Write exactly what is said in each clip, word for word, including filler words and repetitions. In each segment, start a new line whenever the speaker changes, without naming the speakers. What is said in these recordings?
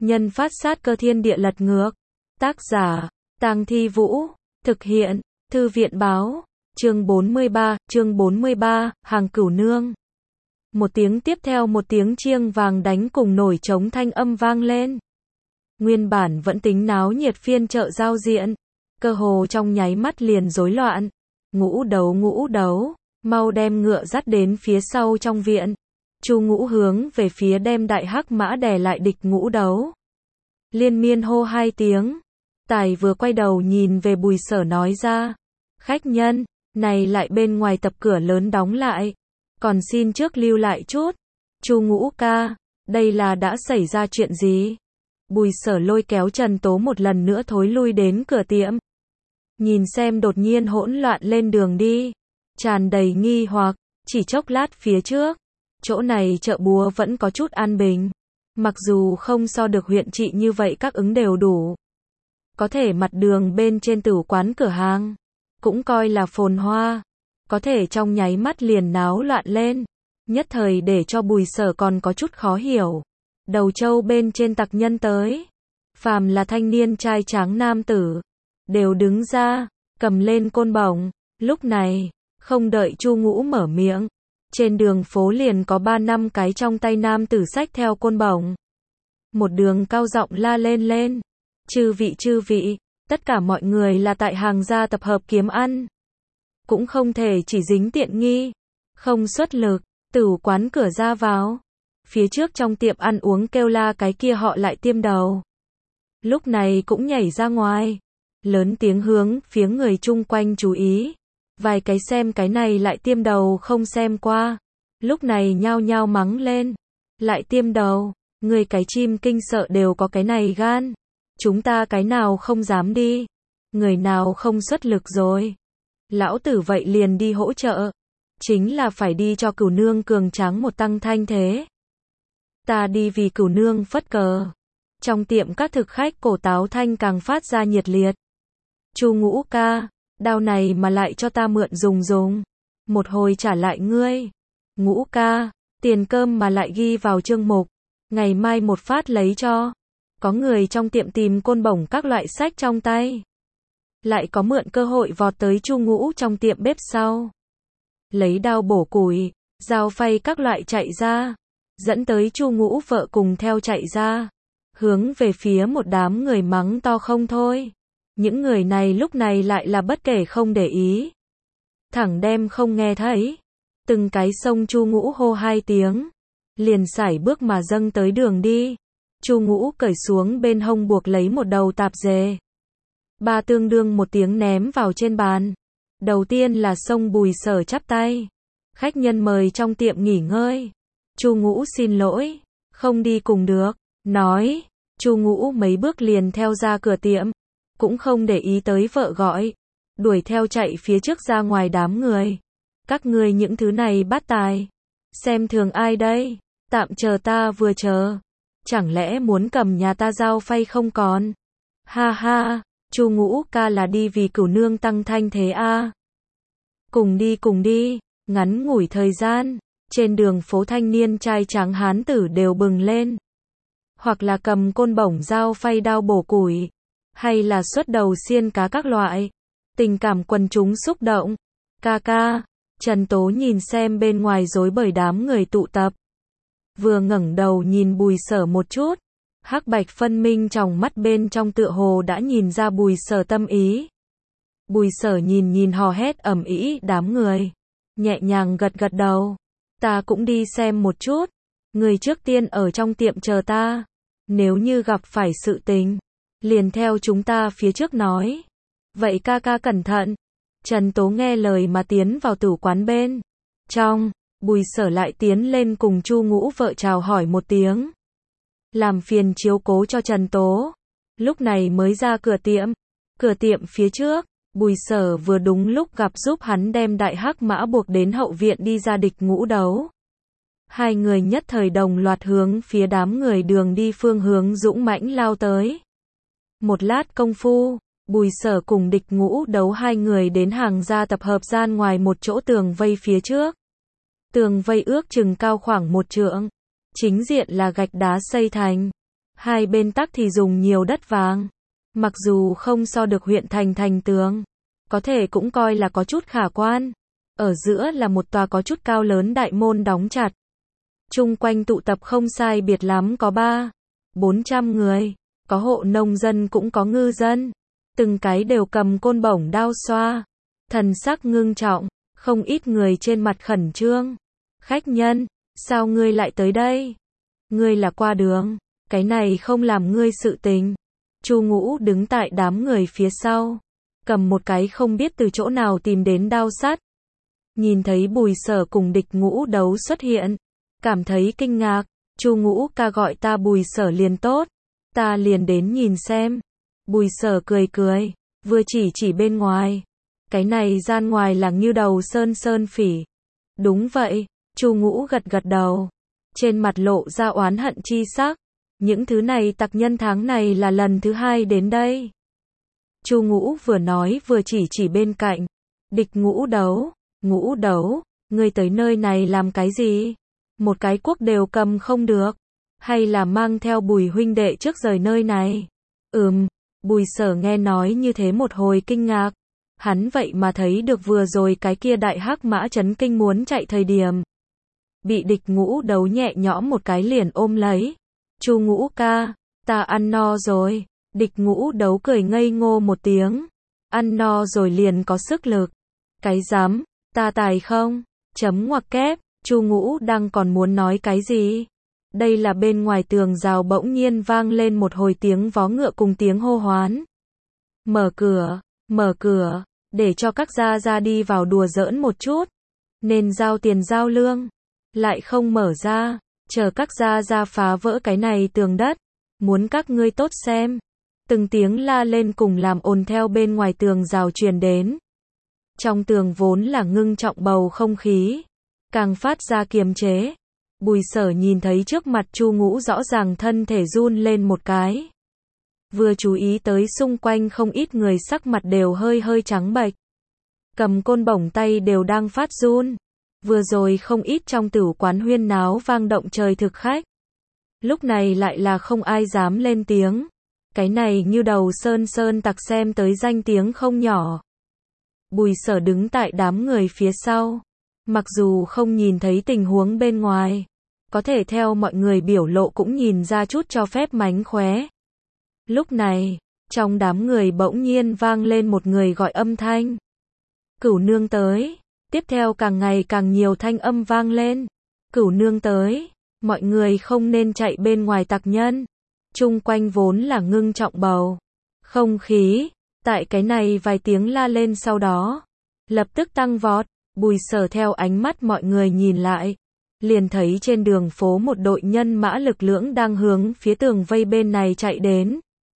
nhân phát sát cơ thiên địa lật ngược. Tác giả, Tang Thi Vũ. Thực hiện, Thư viện báo. Chương bốn mươi ba, chương bốn mươi ba, hàng cửu nương. Một tiếng tiếp theo một tiếng chiêng vàng đánh cùng nổi trống thanh âm vang lên. Nguyên bản vẫn tính náo nhiệt phiên chợ giao diện, cơ hồ trong nháy mắt liền rối loạn. Ngũ đấu ngũ đấu, mau đem ngựa dắt đến phía sau trong viện. Chu Ngũ hướng về phía đem đại hắc mã đè lại địch Ngũ đấu. Liên miên hô hai tiếng. Tài vừa quay đầu nhìn về Bùi Sở nói ra. Khách nhân, này lại bên ngoài tập cửa lớn đóng lại. Còn xin trước lưu lại chút. Chu Ngũ ca, đây là đã xảy ra chuyện gì? Bùi Sở lôi kéo Trần Tố một lần nữa thối lui đến cửa tiệm. Nhìn xem đột nhiên hỗn loạn lên đường đi. Tràn đầy nghi hoặc, chỉ chốc lát phía trước. Chỗ này chợ búa vẫn có chút an bình. Mặc dù không so được huyện trị như vậy các ứng đều đủ. Có thể mặt đường bên trên tử quán cửa hàng. Cũng coi là phồn hoa. Có thể trong nháy mắt liền náo loạn lên. Nhất thời để cho Bùi Sở còn có chút khó hiểu. Đầu trâu bên trên tặc nhân tới. Phàm là thanh niên trai tráng nam tử. Đều đứng ra, cầm lên côn bổng. Lúc này, không đợi Chu Ngũ mở miệng. Trên đường phố liền có ba năm cái trong tay nam tử xách theo côn bổng. Một đường cao giọng la lên lên. Chư vị chư vị, tất cả mọi người là tại hàng gia tập hợp kiếm ăn. Cũng không thể chỉ dính tiện nghi. Không xuất lực, tử quán cửa ra vào. Phía trước trong tiệm ăn uống kêu la cái kia họ lại tiêm đầu. Lúc này cũng nhảy ra ngoài. Lớn tiếng hướng phía người chung quanh chú ý. Vài cái xem cái này lại tiêm đầu không xem qua. Lúc này nhao nhao mắng lên. Lại tiêm đầu, người cái chim kinh sợ đều có cái này gan. Chúng ta cái nào không dám đi. Người nào không xuất lực rồi. Lão tử vậy liền đi hỗ trợ. Chính là phải đi cho cửu nương cường tráng một tăng thanh thế. Ta đi vì cửu nương phất cờ. Trong tiệm các thực khách cổ táo thanh càng phát ra nhiệt liệt. Chu Ngũ ca, đao này mà lại cho ta mượn dùng dùng. Một hồi trả lại ngươi. Ngũ ca, tiền cơm mà lại ghi vào chương mục. Ngày mai một phát lấy cho. Có người trong tiệm tìm côn bổng các loại sách trong tay. Lại có mượn cơ hội vọt tới Chu Ngũ trong tiệm bếp sau. Lấy đao bổ củi, dao phay các loại chạy ra. Dẫn tới Chu Ngũ vợ cùng theo chạy ra. Hướng về phía một đám người mắng to không thôi. Những người này lúc này lại là bất kể không để ý. Thẳng đem không nghe thấy. Từng cái xông Chu Ngũ hô hai tiếng. Liền sải bước mà dâng tới đường đi. Chu Ngũ cởi xuống bên hông buộc lấy một đầu tạp dề. Ba tương đương một tiếng ném vào trên bàn. Đầu tiên là xông Bùi Sở chắp tay. Khách nhân mời trong tiệm nghỉ ngơi. Chu Ngũ xin lỗi, không đi cùng được. Nói, Chu Ngũ mấy bước liền theo ra cửa tiệm. Cũng không để ý tới vợ gọi. Đuổi theo chạy phía trước ra ngoài đám người. Các ngươi những thứ này bát tài. Xem thường ai đây? Tạm chờ ta vừa chờ. Chẳng lẽ muốn cầm nhà ta dao phay không còn? Ha ha, Chu Ngũ ca là đi vì cửu nương tăng thanh thế a. Cùng đi cùng đi, ngắn ngủi thời gian, trên đường phố thanh niên trai tráng hán tử đều bừng lên. Hoặc là cầm côn bổng dao phay đao bổ củi, hay là xuất đầu xiên cá các loại. Tình cảm quần chúng xúc động. Ca ca, Trần Tố nhìn xem bên ngoài rối bời đám người tụ tập. Vừa ngẩng đầu nhìn Bùi Sở một chút, hắc bạch phân minh trong mắt bên trong tựa hồ đã nhìn ra Bùi Sở tâm ý. Bùi Sở nhìn nhìn hò hét ầm ĩ đám người, nhẹ nhàng gật gật đầu. Ta cũng đi xem một chút, người trước tiên ở trong tiệm chờ ta. Nếu như gặp phải sự tình, liền theo chúng ta phía trước nói. Vậy ca ca cẩn thận. Trần Tố nghe lời mà tiến vào tử quán bên trong. Bùi Sở lại tiến lên cùng Chu Ngũ vợ chào hỏi một tiếng. Làm phiền chiếu cố cho Trần Tố. Lúc này mới ra cửa tiệm. Cửa tiệm phía trước, Bùi Sở vừa đúng lúc gặp giúp hắn đem đại hắc mã buộc đến hậu viện đi ra địch Ngũ đấu. Hai người nhất thời đồng loạt hướng phía đám người đường đi phương hướng dũng mãnh lao tới. Một lát công phu, Bùi Sở cùng địch Ngũ đấu hai người đến hàng gia tập hợp gian ngoài một chỗ tường vây phía trước. Tường vây ước chừng cao khoảng một trượng. Chính diện là gạch đá xây thành. Hai bên tắc thì dùng nhiều đất vàng. Mặc dù không so được huyện thành thành tường, có thể cũng coi là có chút khả quan. Ở giữa là một tòa có chút cao lớn đại môn đóng chặt. Chung quanh tụ tập không sai biệt lắm có ba, bốn trăm người. Có hộ nông dân cũng có ngư dân. Từng cái đều cầm côn bổng đao xoa. Thần sắc ngưng trọng, không ít người trên mặt khẩn trương. Khách nhân, sao ngươi lại tới đây? Ngươi là qua đường, cái này không làm ngươi sự tình. Chu Ngũ đứng tại đám người phía sau, cầm một cái không biết từ chỗ nào tìm đến đao sắt. Nhìn thấy Bùi Sở cùng Địch Ngũ đấu xuất hiện, cảm thấy kinh ngạc. Chu Ngũ ca gọi ta Bùi Sở liền tốt, ta liền đến nhìn xem. Bùi Sở cười cười, vừa chỉ chỉ bên ngoài. Cái này gian ngoài là Ngưu Đầu Sơn Sơn Phỉ. Đúng vậy, Chu Ngũ gật gật đầu, trên mặt lộ ra oán hận chi sắc. Những thứ này tặc nhân tháng này là lần thứ hai đến đây. Chu Ngũ vừa nói vừa chỉ chỉ bên cạnh. Địch Ngũ Đấu, Ngũ Đấu, ngươi tới nơi này làm cái gì? Một cái cuốc đều cầm không được. Hay là mang theo Bùi huynh đệ trước rời nơi này? Ừm, Bùi Sở nghe nói như thế một hồi kinh ngạc. Hắn vậy mà thấy được vừa rồi cái kia đại hắc mã chấn kinh muốn chạy thời điểm. Bị Địch Ngũ Đấu nhẹ nhõm một cái liền ôm lấy. Chu Ngũ ca, ta ăn no rồi. Địch Ngũ Đấu cười ngây ngô một tiếng. Ăn no rồi liền có sức lực. Cái dám, ta tài không? Chấm ngoặc kép, Chu Ngũ đang còn muốn nói cái gì? Đây là bên ngoài tường rào bỗng nhiên vang lên một hồi tiếng vó ngựa cùng tiếng hô hoán. Mở cửa, mở cửa, để cho các gia gia đi vào đùa giỡn một chút. Nên giao tiền giao lương. Lại không mở ra, chờ các gia gia phá vỡ cái này tường đất. Muốn các ngươi tốt xem. Từng tiếng la lên cùng làm ồn theo bên ngoài tường rào truyền đến. Trong tường vốn là ngưng trọng bầu không khí, càng phát ra kiềm chế. Bùi Sở nhìn thấy trước mặt Chu Ngũ rõ ràng thân thể run lên một cái. Vừa chú ý tới xung quanh không ít người sắc mặt đều hơi hơi trắng bệch. Cầm côn bổng tay đều đang phát run. Vừa rồi không ít trong tửu quán huyên náo vang động trời thực khách. Lúc này lại là không ai dám lên tiếng. Cái này như đầu sơn sơn tặc xem tới danh tiếng không nhỏ. Bùi Sở đứng tại đám người phía sau. Mặc dù không nhìn thấy tình huống bên ngoài, có thể theo mọi người biểu lộ cũng nhìn ra chút cho phép mánh khóe. Lúc này, trong đám người bỗng nhiên vang lên một người gọi âm thanh. Cửu nương tới. Tiếp theo càng ngày càng nhiều thanh âm vang lên. Cửu nương tới. Mọi người không nên chạy bên ngoài tặc nhân. Chung quanh vốn là ngưng trọng bầu không khí. Tại cái này vài tiếng la lên sau đó, lập tức tăng vọt. Bùi Sở theo ánh mắt mọi người nhìn lại, liền thấy trên đường phố một đội nhân mã lực lưỡng đang hướng phía tường vây bên này chạy đến.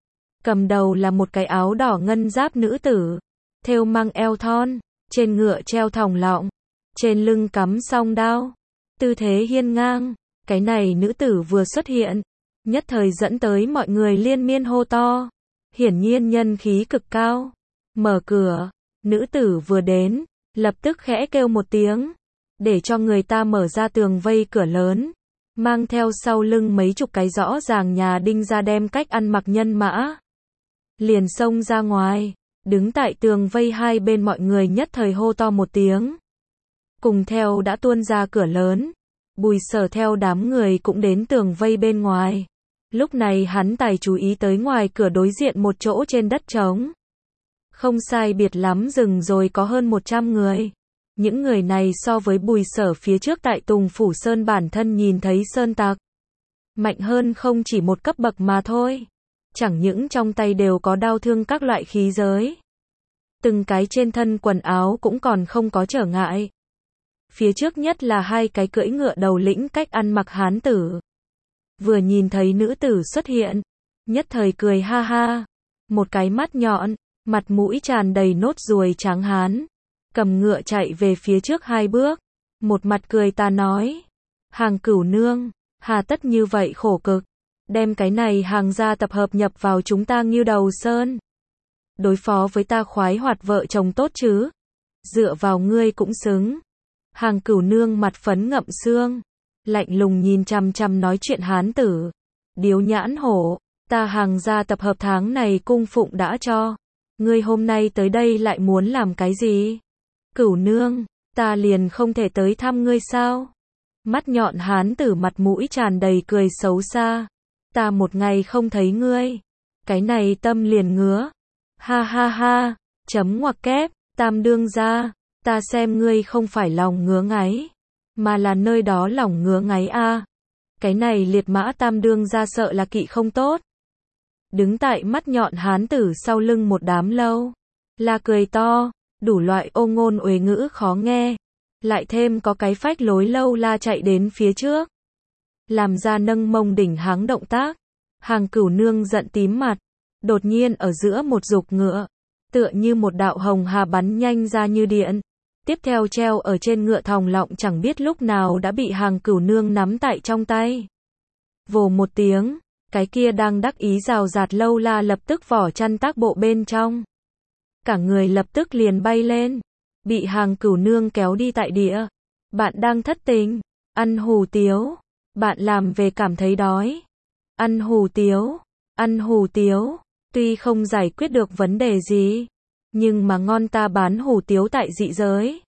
Cầm đầu là một cái áo đỏ ngân giáp nữ tử, thêu mang eo thon, trên ngựa treo thòng lọng, trên lưng cắm song đao, tư thế hiên ngang. Cái này nữ tử vừa xuất hiện, nhất thời dẫn tới mọi người liên miên hô to. Hiển nhiên nhân khí cực cao. Mở cửa, nữ tử vừa đến, lập tức khẽ kêu một tiếng, để cho người ta mở ra tường vây cửa lớn, mang theo sau lưng mấy chục cái rõ ràng nhà đinh ra đem cách ăn mặc nhân mã. Liền xông ra ngoài, đứng tại tường vây hai bên mọi người nhất thời hô to một tiếng. Cùng theo đã tuôn ra cửa lớn, Bùi Sở theo đám người cũng đến tường vây bên ngoài. Lúc này hắn tài chú ý tới ngoài cửa đối diện một chỗ trên đất trống. Không sai biệt lắm dừng rồi có hơn một trăm người. Những người này so với Bùi Sở phía trước tại Tùng Phủ Sơn bản thân nhìn thấy sơn tặc. Mạnh hơn không chỉ một cấp bậc mà thôi. Chẳng những trong tay đều có đao thương các loại khí giới. Từng cái trên thân quần áo cũng còn không có trở ngại. Phía trước nhất là hai cái cưỡi ngựa đầu lĩnh cách ăn mặc hán tử. Vừa nhìn thấy nữ tử xuất hiện, nhất thời cười ha ha. Một cái mắt nhọn, mặt mũi tràn đầy nốt ruồi trắng hán. Cầm ngựa chạy về phía trước hai bước. Một mặt cười ta nói. Hàng Cửu nương, hà tất như vậy khổ cực. Đem cái này hàng gia tập hợp nhập vào chúng ta Ngưu Đầu Sơn. Đối phó với ta khoái hoạt vợ chồng tốt chứ. Dựa vào ngươi cũng xứng. Hàng Cửu nương mặt phấn ngậm xương. Lạnh lùng nhìn chằm chằm nói chuyện hán tử. Điếu nhãn hổ, ta hàng gia tập hợp tháng này cung phụng đã cho. Ngươi hôm nay tới đây lại muốn làm cái gì? Cửu nương, ta liền không thể tới thăm ngươi sao? Mắt nhọn hán tử mặt mũi tràn đầy cười xấu xa. Ta một ngày không thấy ngươi, cái này tâm liền ngứa. Ha ha ha, chấm ngoặc kép, Tam đương gia, ta xem ngươi không phải lòng ngứa ngáy, mà là nơi đó lòng ngứa ngáy a. Cái này liệt mã Tam đương gia sợ là kỵ không tốt. Đứng tại mắt nhọn hán tử sau lưng một đám lâu là cười to, đủ loại ô ngôn uế ngữ khó nghe, lại thêm có cái phách lối lâu la chạy đến phía trước, làm ra nâng mông đỉnh háng động tác. Hàng Cửu nương giận tím mặt, đột nhiên ở giữa một dục ngựa, tựa như một đạo hồng hà bắn nhanh ra như điện, tiếp theo treo ở trên ngựa thòng lọng chẳng biết lúc nào đã bị Hàng Cửu nương nắm tại trong tay. Vồ một tiếng, cái kia đang đắc ý rào rạt lâu la lập tức vỏ chăn tác bộ bên trong. Cả người lập tức liền bay lên, bị Hàng Cửu nương kéo đi tại địa. Bạn đang thất tình, ăn hủ tiếu, bạn làm về cảm thấy đói. Ăn hủ tiếu, ăn hủ tiếu, tuy không giải quyết được vấn đề gì, nhưng mà ngon, ta bán hủ tiếu tại dị giới.